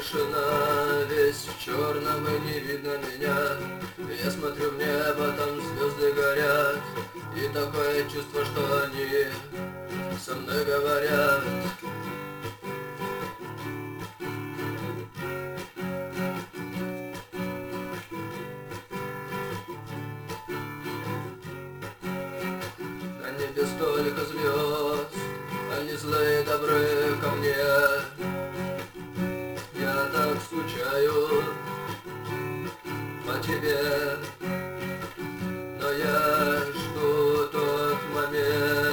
тишина, весь в черном и не видно меня. Я смотрю в небо, там звезды горят, и такое чувство, что они со мной говорят. На небе столько звезд, они злые и добры ко мне. Я так скучаю по тебе, но я жду тот момент,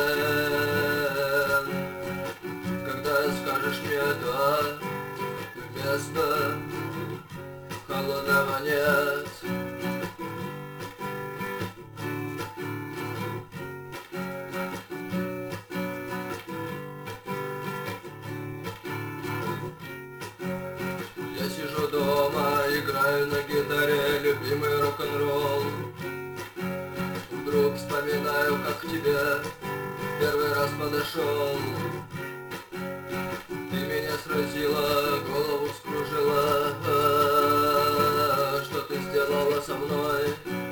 когда скажешь мне да, вместо холодного нет. Я сижу дома, играю на гитаре любимый рок-н-ролл. Вдруг вспоминаю, как к тебе первый раз подошел. Ты меня сразила, голову вскружила. Что ты сделала со мной?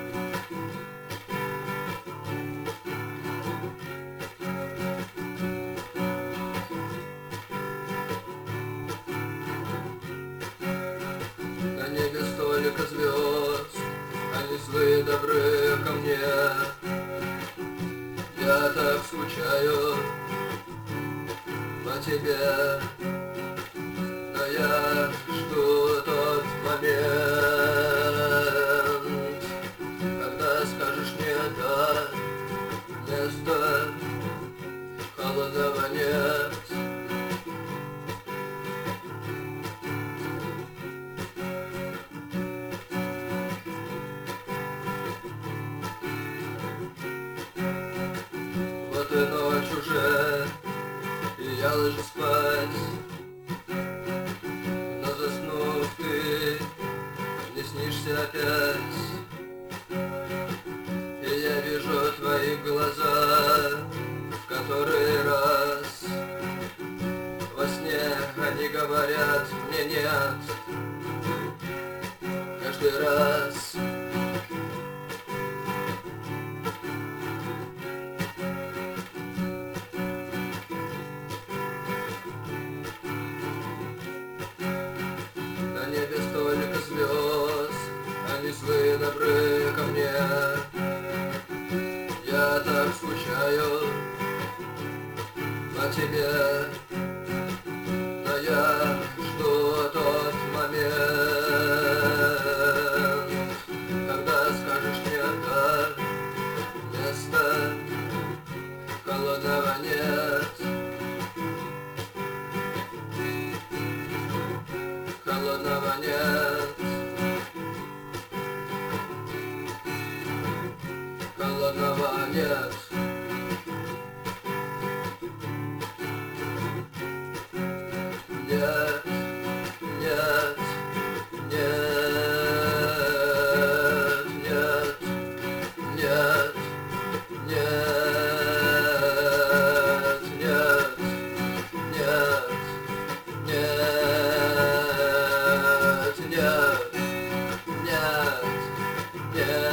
На небе столько звезд, они злые и добры ко мне. Я так скучаю по тебе, но я жду тот момент, когда скажешь мне да, вместо холодного нет. Вот и ночь уже, и я ложусь спать, но заснув ты не снишься опять. И я вижу твои глаза в который раз. Во сне они говорят мне нет каждый раз. На небе столько звезд, они злые, добры ко мне. Я так скучаю по тебе, но я жду тот момент, когда скажешь мне да, вместо холодного нет. Холодного нет. Холодного нет. Нет, нет, нет, нет, нет, нет, нет, нет, нет, нет, нет, нет.